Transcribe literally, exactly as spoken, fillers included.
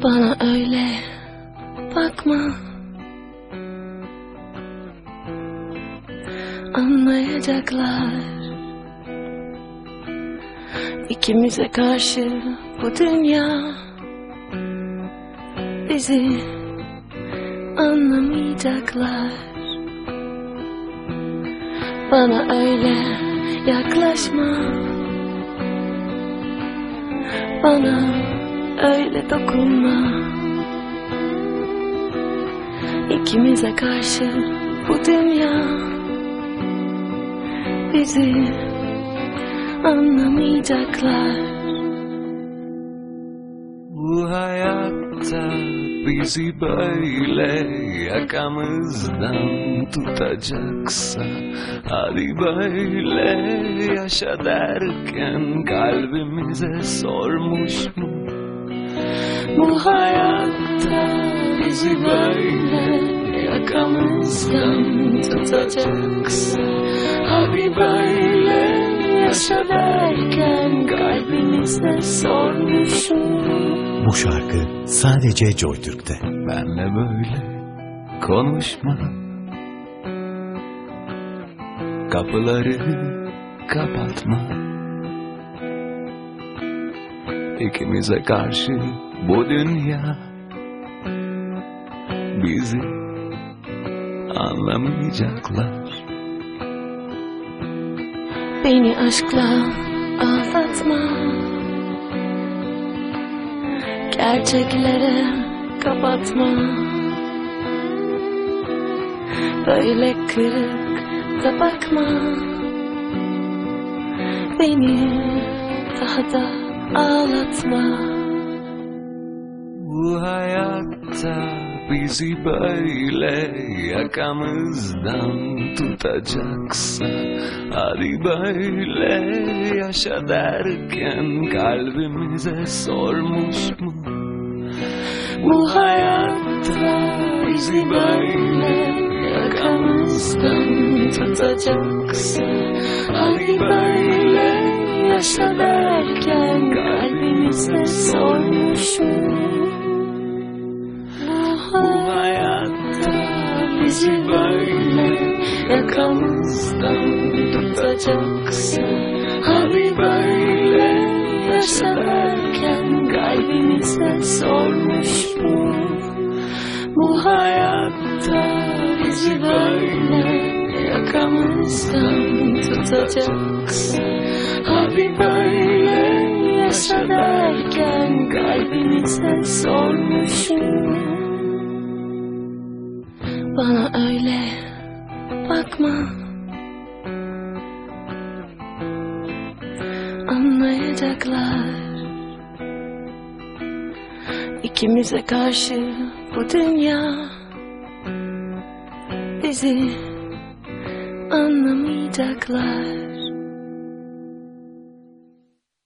Bana öyle bakma, anlayacaklar. İkimize karşı bu dünya, bizi anlamayacaklar. Bana öyle yaklaşma, bana öyle dokunma. İkimize karşı bu dünya, bizi anlamayacaklar. Bu hayatta bizi böyle yakamızdan tutacaksa, hadi böyle yaşa derken kalbimize sormuş mu? Bu hayatta bizi böyle yakamızdan tutacaksa, hadi böyle yaşa derken kalbimize sormuş mu? Bu şarkı sadece JoyTürk'te. Benle böyle konuşma, kapıları kapatma. İkimize karşı bu dünya, bizi anlamayacaklar. Beni aşkla aldatma, gerçeklere kapatma. Böyle kırık da bakma, beni daha da ağlatma. Bu hayatta bizi böyle yakamızdan tutacaksa, hadi böyle yaşa derken kalbimize sormuş mu? Bu hayatta bizi böyle yakamızdan tutacaksa, hadi böyle yaşa derken kalbimize sormuş mu? Bu hayatta bizi böyle yakamızdan tutacaksa, hadi böyle yaşa derken kalbimize sormuş mu? Bu hayatta bizi böyle yakamızdan tutacaksa, hadi böyle yaşa derken kalbimize sormuş mu? Bana öyle bakma, anlayacaklar. İkimize karşı bu dünya, bizi anlamayacaklar.